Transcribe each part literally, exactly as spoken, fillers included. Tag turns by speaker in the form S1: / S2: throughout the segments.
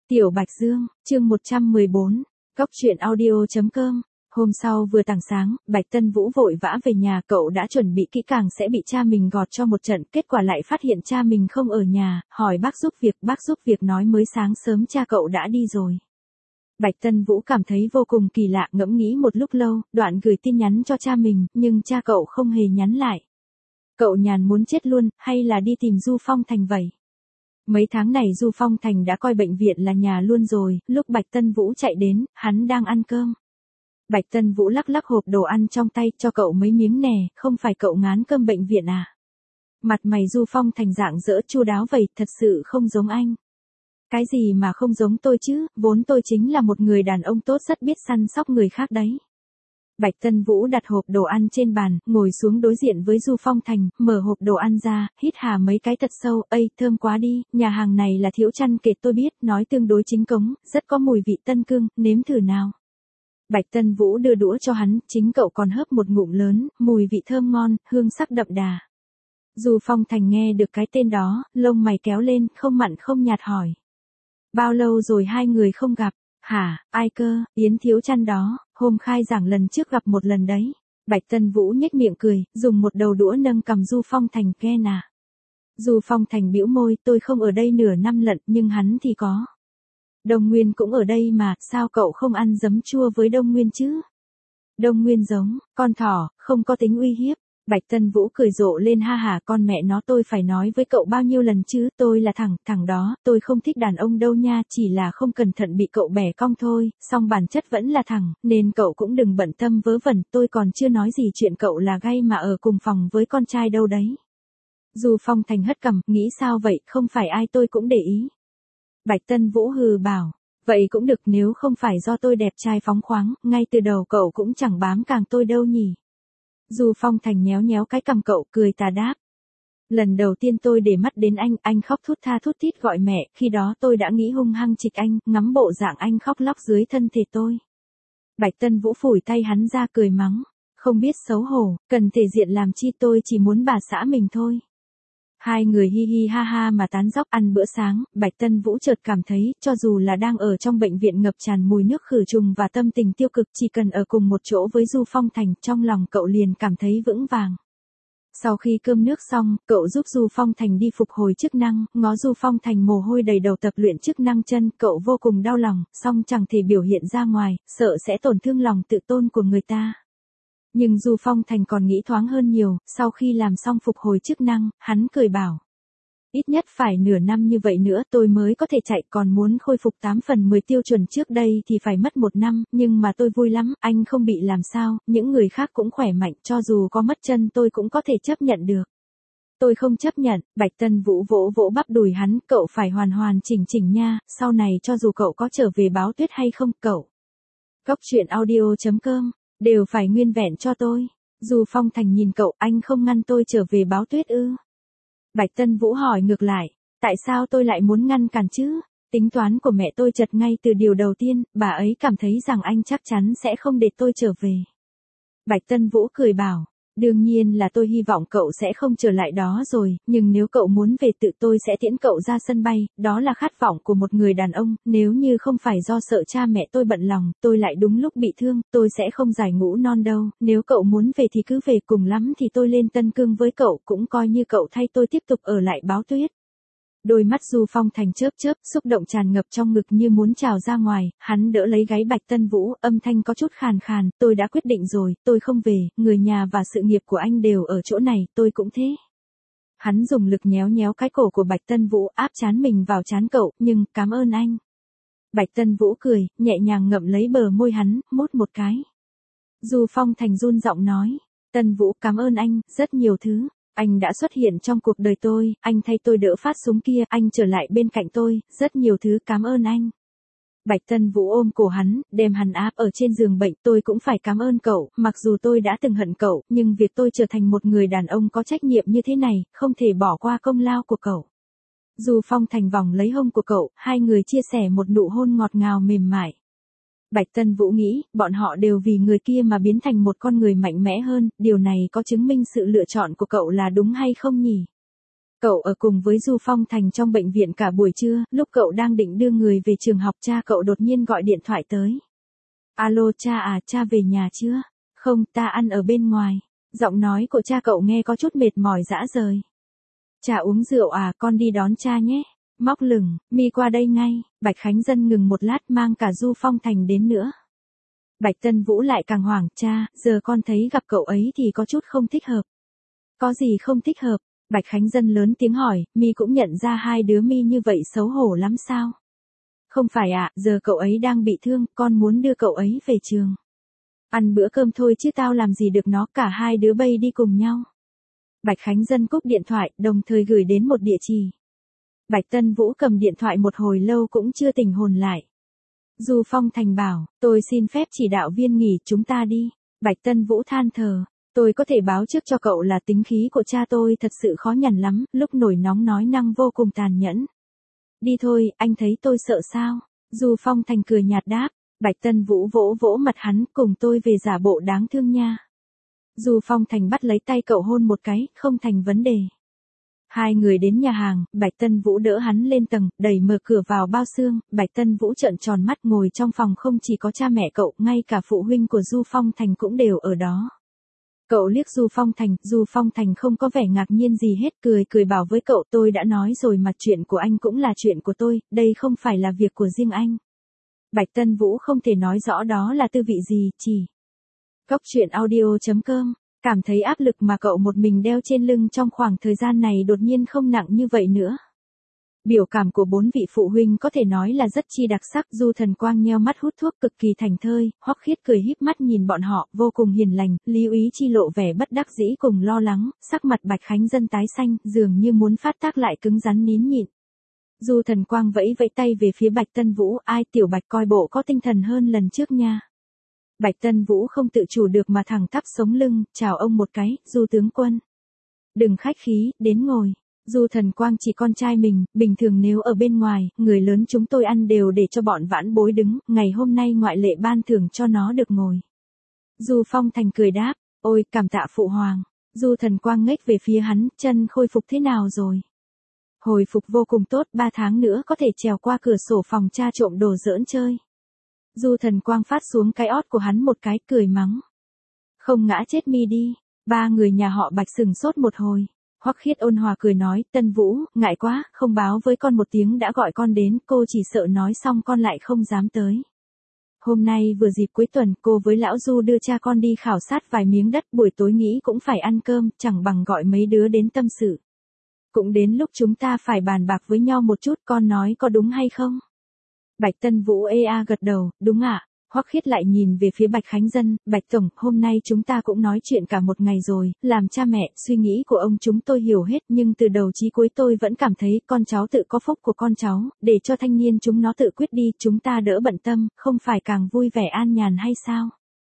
S1: Tiểu Bạch Dương, chương một trăm mười bốn, Cóc truyện audio chấm com. Hôm sau vừa tảng sáng, Bạch Tân Vũ vội vã về nhà, cậu đã chuẩn bị kỹ càng sẽ bị cha mình gọt cho một trận, kết quả lại phát hiện cha mình không ở nhà, hỏi bác giúp việc, bác giúp việc nói mới sáng sớm cha cậu đã đi rồi. Bạch Tân Vũ cảm thấy vô cùng kỳ lạ, ngẫm nghĩ một lúc lâu, đoạn gửi tin nhắn cho cha mình, nhưng cha cậu không hề nhắn lại. Cậu nhàn muốn chết luôn, hay là đi tìm Du Phong Thành vậy? Mấy tháng này Du Phong Thành đã coi bệnh viện là nhà luôn rồi, lúc Bạch Tân Vũ chạy đến, hắn đang ăn cơm. Bạch Tân Vũ lắc lắc hộp đồ ăn trong tay, cho cậu mấy miếng nè, không phải cậu ngán cơm bệnh viện à? Mặt mày Du Phong Thành rạng rỡ chu đáo vậy, thật sự không giống anh. Cái gì mà không giống tôi chứ, vốn tôi chính là một người đàn ông tốt rất biết săn sóc người khác đấy. Bạch Tân Vũ đặt hộp đồ ăn trên bàn, ngồi xuống đối diện với Du Phong Thành, mở hộp đồ ăn ra, hít hà mấy cái thật sâu, ây, thơm quá đi, nhà hàng này là Thiễu Trăn kể tôi biết, nói tương đối chính cống, rất có mùi vị tân cương, nếm thử nào. Bạch Tân Vũ đưa đũa cho hắn, chính cậu còn hớp một ngụm lớn, mùi vị thơm ngon, hương sắc đậm đà. Du Phong Thành nghe được cái tên đó, lông mày kéo lên, không mặn không nhạt hỏi. Bao lâu rồi hai người không gặp? Hả, ai cơ, Yến Thiễu Trăn đó, hôm khai giảng lần trước gặp một lần đấy. Bạch Tân Vũ nhếch miệng cười, dùng một đầu đũa nâng cầm Du Phong Thành, ghen à. Du Phong Thành bĩu môi, tôi không ở đây nửa năm lận, nhưng hắn thì có. Đông Nguyên cũng ở đây mà, sao cậu không ăn giấm chua với Đông Nguyên chứ? Đông Nguyên giống, con thỏ, không có tính uy hiếp. Bạch Tân Vũ cười rộ lên, ha hả, con mẹ nó, tôi phải nói với cậu bao nhiêu lần chứ, tôi là thằng, thằng đó, tôi không thích đàn ông đâu nha, chỉ là không cẩn thận bị cậu bẻ cong thôi, song bản chất vẫn là thằng, nên cậu cũng đừng bận tâm vớ vẩn, tôi còn chưa nói gì chuyện cậu là gay mà ở cùng phòng với con trai đâu đấy. Du Phong Thành hất cằm, nghĩ sao vậy, không phải ai tôi cũng để ý. Bạch Tân Vũ hừ bảo, vậy cũng được, nếu không phải do tôi đẹp trai phóng khoáng, ngay từ đầu cậu cũng chẳng bám càng tôi đâu nhỉ. Du Phong Thành nhéo nhéo cái cằm cậu, cười tà đáp. Lần đầu tiên tôi để mắt đến anh, anh khóc thút tha thút thít gọi mẹ, khi đó tôi đã nghĩ hung hăng trịch anh, ngắm bộ dạng anh khóc lóc dưới thân thể tôi. Bạch Tân Vũ phủi tay hắn ra cười mắng, không biết xấu hổ, cần thể diện làm chi, tôi chỉ muốn bà xã mình thôi. Hai người hi hi ha ha mà tán dóc ăn bữa sáng, Bạch Tân Vũ chợt cảm thấy, cho dù là đang ở trong bệnh viện ngập tràn mùi nước khử trùng và tâm tình tiêu cực, chỉ cần ở cùng một chỗ với Du Phong Thành, trong lòng cậu liền cảm thấy vững vàng. Sau khi cơm nước xong, cậu giúp Du Phong Thành đi phục hồi chức năng, ngó Du Phong Thành mồ hôi đầy đầu tập luyện chức năng chân, cậu vô cùng đau lòng, song chẳng thể biểu hiện ra ngoài, sợ sẽ tổn thương lòng tự tôn của người ta. Nhưng Du Phong Thành còn nghĩ thoáng hơn nhiều, sau khi làm xong phục hồi chức năng, hắn cười bảo. Ít nhất phải nửa năm như vậy nữa tôi mới có thể chạy, còn muốn khôi phục tám phần mười tiêu chuẩn trước đây thì phải mất một năm, nhưng mà tôi vui lắm, anh không bị làm sao, những người khác cũng khỏe mạnh, cho dù có mất chân tôi cũng có thể chấp nhận được. Tôi không chấp nhận, Bạch Tân Vũ vỗ vỗ bắp đùi hắn, cậu phải hoàn hoàn chỉnh chỉnh nha, sau này cho dù cậu có trở về báo tuyết hay không, cậu. Cóc truyện audio chấm com. Đều phải nguyên vẹn cho tôi. Du Phong Thành nhìn cậu, anh không ngăn tôi trở về báo tuyết ư? Bạch Tân Vũ hỏi ngược lại, tại sao tôi lại muốn ngăn cản chứ? Tính toán của mẹ tôi chật ngay từ điều đầu tiên, bà ấy cảm thấy rằng anh chắc chắn sẽ không để tôi trở về. Bạch Tân Vũ cười bảo, đương nhiên là tôi hy vọng cậu sẽ không trở lại đó rồi, nhưng nếu cậu muốn về tự tôi sẽ tiễn cậu ra sân bay, đó là khát vọng của một người đàn ông, nếu như không phải do sợ cha mẹ tôi bận lòng, tôi lại đúng lúc bị thương, tôi sẽ không giải ngũ non đâu, nếu cậu muốn về thì cứ về, cùng lắm thì tôi lên Tân Cương với cậu, cũng coi như cậu thay tôi tiếp tục ở lại báo tuyết. Đôi mắt Du Phong Thành chớp chớp, xúc động tràn ngập trong ngực như muốn trào ra ngoài, hắn đỡ lấy gáy Bạch Tân Vũ, âm thanh có chút khàn khàn, tôi đã quyết định rồi, tôi không về, người nhà và sự nghiệp của anh đều ở chỗ này, tôi cũng thế. Hắn dùng lực nhéo nhéo cái cổ của Bạch Tân Vũ, áp trán mình vào trán cậu, nhưng, cảm ơn anh. Bạch Tân Vũ cười, nhẹ nhàng ngậm lấy bờ môi hắn, mút một cái. Du Phong Thành run giọng nói, Tân Vũ cảm ơn anh, rất nhiều thứ. Anh đã xuất hiện trong cuộc đời tôi, anh thay tôi đỡ phát súng kia, anh trở lại bên cạnh tôi, rất nhiều thứ, cảm ơn anh. Bạch Tân Vũ ôm cổ hắn, đem hắn áp ở trên giường bệnh, tôi cũng phải cảm ơn cậu, mặc dù tôi đã từng hận cậu, nhưng việc tôi trở thành một người đàn ông có trách nhiệm như thế này, không thể bỏ qua công lao của cậu. Du Phong Thành vòng lấy hông của cậu, hai người chia sẻ một nụ hôn ngọt ngào mềm mại. Bạch Tân Vũ nghĩ, bọn họ đều vì người kia mà biến thành một con người mạnh mẽ hơn, điều này có chứng minh sự lựa chọn của cậu là đúng hay không nhỉ? Cậu ở cùng với Du Phong Thành trong bệnh viện cả buổi trưa, lúc cậu đang định đưa người về trường học cha cậu đột nhiên gọi điện thoại tới. Alo cha à, cha về nhà chưa? Không, ta ăn ở bên ngoài. Giọng nói của cha cậu nghe có chút mệt mỏi rã rời. Cha uống rượu à, con đi đón cha nhé. Móc lửng, mi qua đây ngay. Bạch Khánh Dân ngừng một lát mang cả Du Phong Thành đến nữa. Bạch Tân Vũ lại càng hoảng, cha, giờ con thấy gặp cậu ấy thì có chút không thích hợp. Có gì không thích hợp? Bạch Khánh Dân lớn tiếng hỏi, mi cũng nhận ra hai đứa mi như vậy xấu hổ lắm sao? Không phải ạ, à, giờ cậu ấy đang bị thương, con muốn đưa cậu ấy về trường. Ăn bữa cơm thôi chứ tao làm gì được nó, cả hai đứa bay đi cùng nhau. Bạch Khánh Dân cúp điện thoại, đồng thời gửi đến một địa chỉ. Bạch Tân Vũ cầm điện thoại một hồi lâu cũng chưa tỉnh hồn lại. Du Phong Thành bảo, tôi xin phép chỉ đạo viên nghỉ, chúng ta đi. Bạch Tân Vũ than thở, tôi có thể báo trước cho cậu là tính khí của cha tôi thật sự khó nhằn lắm, lúc nổi nóng nói năng vô cùng tàn nhẫn. Đi thôi, anh thấy tôi sợ sao? Du Phong Thành cười nhạt đáp. Bạch Tân Vũ vỗ vỗ mặt hắn, cùng tôi về giả bộ đáng thương nha. Du Phong Thành bắt lấy tay cậu hôn một cái, không thành vấn đề. Hai người đến nhà hàng, Bạch Tân Vũ đỡ hắn lên tầng, đẩy mở cửa vào bao xương, Bạch Tân Vũ trợn tròn mắt, ngồi trong phòng không chỉ có cha mẹ cậu, ngay cả phụ huynh của Du Phong Thành cũng đều ở đó. Cậu liếc Du Phong Thành, Du Phong Thành không có vẻ ngạc nhiên gì hết, cười cười bảo với cậu, tôi đã nói rồi mà, chuyện của anh cũng là chuyện của tôi, đây không phải là việc của riêng anh. Bạch Tân Vũ không thể nói rõ đó là tư vị gì, chỉ. Cốc truyện audio chấm com, cảm thấy áp lực mà cậu một mình đeo trên lưng trong khoảng thời gian này đột nhiên không nặng như vậy nữa. Biểu cảm của bốn vị phụ huynh có thể nói là rất chi đặc sắc. Du Thần Quang nheo mắt hút thuốc cực kỳ thành thơi, Hoắc Khiết cười híp mắt nhìn bọn họ, vô cùng hiền lành. Lý Úy Chi lộ vẻ bất đắc dĩ cùng lo lắng, sắc mặt Bạch Khánh Dân tái xanh, dường như muốn phát tác lại cứng rắn nín nhịn. Du Thần Quang vẫy vẫy tay về phía Bạch Tân Vũ, ai tiểu Bạch coi bộ có tinh thần hơn lần trước nha. Bạch Tân Vũ không tự chủ được mà thẳng tắp sống lưng, chào ông một cái, Du tướng quân. Đừng khách khí, đến ngồi. Du Thần Quang chỉ con trai mình, bình thường nếu ở bên ngoài, người lớn chúng tôi ăn đều để cho bọn vãn bối đứng, ngày hôm nay ngoại lệ ban thưởng cho nó được ngồi. Du Phong Thành cười đáp, ôi cảm tạ phụ hoàng. Du Thần Quang ngếch về phía hắn, chân khôi phục thế nào rồi? Hồi phục vô cùng tốt, ba tháng nữa có thể trèo qua cửa sổ phòng cha trộm đồ giỡn chơi. Du Thần Quang phát xuống cái ót của hắn một cái, cười mắng. Không ngã chết mi đi. Ba người nhà họ Bạch sừng sốt một hồi. Hoắc Khiết ôn hòa cười nói, Tân Vũ, ngại quá, không báo với con một tiếng đã gọi con đến, cô chỉ sợ nói xong con lại không dám tới. Hôm nay vừa dịp cuối tuần, cô với lão Du đưa cha con đi khảo sát vài miếng đất, buổi tối nghĩ cũng phải ăn cơm, chẳng bằng gọi mấy đứa đến tâm sự. Cũng đến lúc chúng ta phải bàn bạc với nhau một chút, con nói có đúng hay không? Bạch Tân Vũ ê a gật đầu, đúng ạ. Hoắc Khiết lại nhìn về phía Bạch Khánh Dân, Bạch Tổng, hôm nay chúng ta cũng nói chuyện cả một ngày rồi, làm cha mẹ, suy nghĩ của ông chúng tôi hiểu hết, nhưng từ đầu chí cuối tôi vẫn cảm thấy con cháu tự có phúc của con cháu, để cho thanh niên chúng nó tự quyết đi, chúng ta đỡ bận tâm, không phải càng vui vẻ an nhàn hay sao?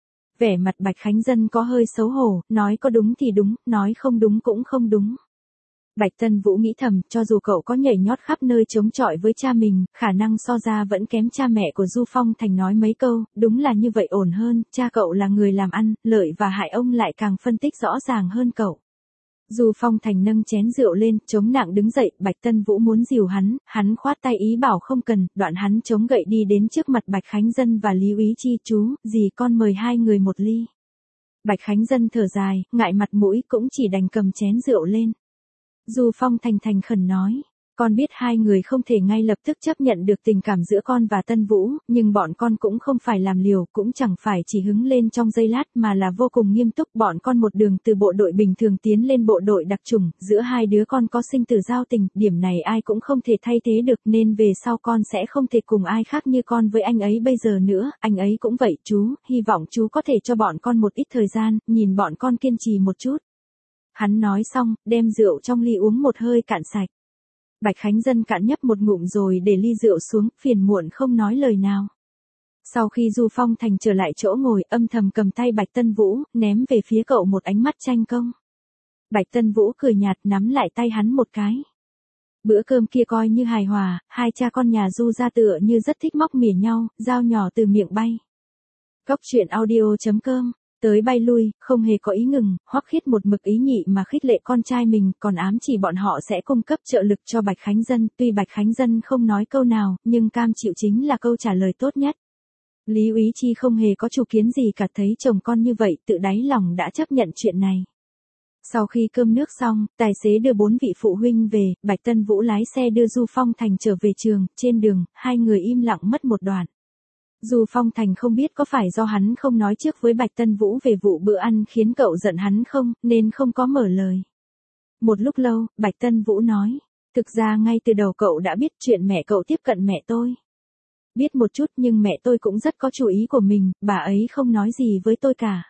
S1: Vẻ mặt Bạch Khánh Dân có hơi xấu hổ, nói có đúng thì đúng, nói không đúng cũng không đúng. Bạch Tân Vũ nghĩ thầm, cho dù cậu có nhảy nhót khắp nơi chống chọi với cha mình, khả năng so ra vẫn kém cha mẹ của Du Phong Thành nói mấy câu, đúng là như vậy ổn hơn, cha cậu là người làm ăn, lợi và hại ông lại càng phân tích rõ ràng hơn cậu. Du Phong Thành nâng chén rượu lên, chống nặng đứng dậy, Bạch Tân Vũ muốn dìu hắn, hắn khoát tay ý bảo không cần, đoạn hắn chống gậy đi đến trước mặt Bạch Khánh Dân và Lý Úy Chi, chú, dì con mời hai người một ly. Bạch Khánh Dân thở dài, ngại mặt mũi cũng chỉ đành cầm chén rượu lên. Du Phong Thành thành khẩn nói, con biết hai người không thể ngay lập tức chấp nhận được tình cảm giữa con và Tân Vũ, nhưng bọn con cũng không phải làm liều, cũng chẳng phải chỉ hứng lên trong giây lát mà là vô cùng nghiêm túc. Bọn con một đường từ bộ đội bình thường tiến lên bộ đội đặc chủng, giữa hai đứa con có sinh tử giao tình, điểm này ai cũng không thể thay thế được, nên về sau con sẽ không thể cùng ai khác như con với anh ấy bây giờ nữa, anh ấy cũng vậy chú, hy vọng chú có thể cho bọn con một ít thời gian, nhìn bọn con kiên trì một chút. Hắn nói xong, đem rượu trong ly uống một hơi cạn sạch. Bạch Khánh Dân cạn nhấp một ngụm rồi để ly rượu xuống, phiền muộn không nói lời nào. Sau khi Du Phong Thành trở lại chỗ ngồi, âm thầm cầm tay Bạch Tân Vũ, ném về phía cậu một ánh mắt tranh công. Bạch Tân Vũ cười nhạt nắm lại tay hắn một cái. Bữa cơm kia coi như hài hòa, hai cha con nhà Du ra tựa như rất thích móc mỉa nhau, dao nhỏ từ miệng bay. Cốc truyện audio chấm com Tới bay lui, không hề có ý ngừng, Hoắc Khiết một mực ý nhị mà khích lệ con trai mình, còn ám chỉ bọn họ sẽ cung cấp trợ lực cho Bạch Khánh Dân, tuy Bạch Khánh Dân không nói câu nào, nhưng cam chịu chính là câu trả lời tốt nhất. Lý Úy Chi không hề có chủ kiến gì cả, thấy chồng con như vậy, tự đáy lòng đã chấp nhận chuyện này. Sau khi cơm nước xong, tài xế đưa bốn vị phụ huynh về, Bạch Tân Vũ lái xe đưa Du Phong Thành trở về trường, trên đường, hai người im lặng mất một đoạn. Du Phong Thành không biết có phải do hắn không nói trước với Bạch Tân Vũ về vụ bữa ăn khiến cậu giận hắn không, nên không có mở lời. Một lúc lâu, Bạch Tân Vũ nói, thực ra ngay từ đầu cậu đã biết chuyện mẹ cậu tiếp cận mẹ tôi. Biết một chút nhưng mẹ tôi cũng rất có chủ ý của mình, bà ấy không nói gì với tôi cả.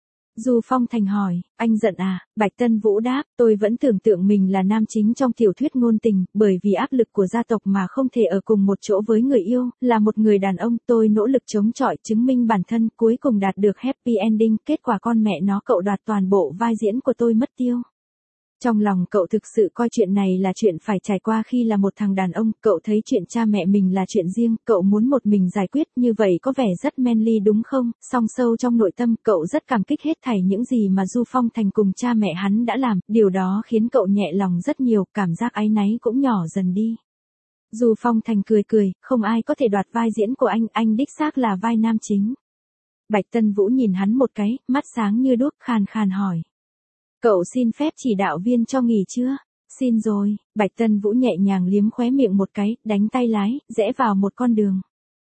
S1: Du Phong Thành hỏi, anh giận à? Bạch Tân Vũ đáp, tôi vẫn tưởng tượng mình là nam chính trong tiểu thuyết ngôn tình, bởi vì áp lực của gia tộc mà không thể ở cùng một chỗ với người yêu, là một người đàn ông, tôi nỗ lực chống chọi chứng minh bản thân, cuối cùng đạt được happy ending, kết quả con mẹ nó cậu đoạt toàn bộ vai diễn của tôi mất tiêu. Trong lòng cậu thực sự coi chuyện này là chuyện phải trải qua khi là một thằng đàn ông, cậu thấy chuyện cha mẹ mình là chuyện riêng, cậu muốn một mình giải quyết, như vậy có vẻ rất manly đúng không? Song sâu trong nội tâm, cậu rất cảm kích hết thảy những gì mà Du Phong Thành cùng cha mẹ hắn đã làm, điều đó khiến cậu nhẹ lòng rất nhiều, cảm giác áy náy cũng nhỏ dần đi. Du Phong Thành cười cười, không ai có thể đoạt vai diễn của anh, anh đích xác là vai nam chính. Bạch Tân Vũ nhìn hắn một cái, mắt sáng như đuốc, khàn khàn hỏi. Cậu xin phép chỉ đạo viên cho nghỉ chưa? Xin rồi, Bạch Tân Vũ nhẹ nhàng liếm khóe miệng một cái, đánh tay lái, rẽ vào một con đường.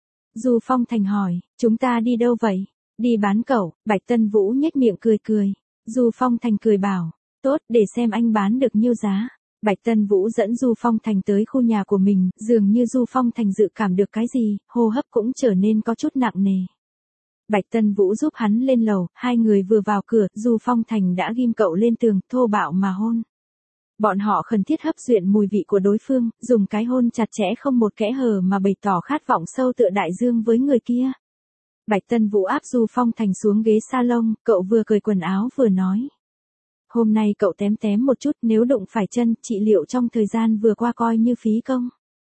S1: Du Phong Thành hỏi, chúng ta đi đâu vậy? Đi bán cậu, Bạch Tân Vũ nhếch miệng cười cười. Du Phong Thành cười bảo, tốt, để xem anh bán được nhiêu giá. Bạch Tân Vũ dẫn Du Phong Thành tới khu nhà của mình, dường như Du Phong Thành dự cảm được cái gì, hô hấp cũng trở nên có chút nặng nề. Bạch Tân Vũ giúp hắn lên lầu, hai người vừa vào cửa, Du Phong Thành đã ghim cậu lên tường, thô bạo mà hôn. Bọn họ khẩn thiết hấp duyện mùi vị của đối phương, dùng cái hôn chặt chẽ không một kẽ hở mà bày tỏ khát vọng sâu tựa đại dương với người kia. Bạch Tân Vũ áp Du Phong Thành xuống ghế salon, cậu vừa cởi quần áo vừa nói. Hôm nay cậu tém tém một chút, nếu đụng phải chân, trị liệu trong thời gian vừa qua coi như phí công.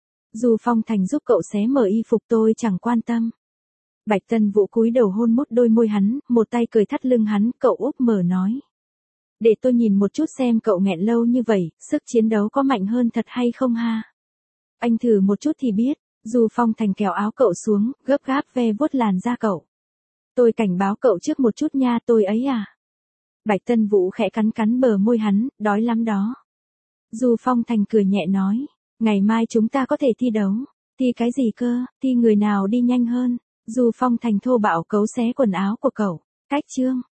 S1: Du Phong Thành giúp cậu xé mở y phục, tôi chẳng quan tâm. Bạch Tân Vũ cúi đầu hôn mút đôi môi hắn, một tay cởi thắt lưng hắn, cậu úp mở nói. Để tôi nhìn một chút xem cậu nghẹn lâu như vậy, sức chiến đấu có mạnh hơn thật hay không ha? Anh thử một chút thì biết. Du Phong Thành kéo áo cậu xuống, gấp gáp ve vuốt làn da cậu. Tôi cảnh báo cậu trước một chút nha, tôi ấy à. Bạch Tân Vũ khẽ cắn cắn bờ môi hắn, đói lắm đó. Du Phong Thành cười nhẹ nói, ngày mai chúng ta có thể thi đấu. Thi cái gì cơ, thi người nào đi nhanh hơn. Du Phong Thành thô bạo cấu xé quần áo của cậu. Cách chương.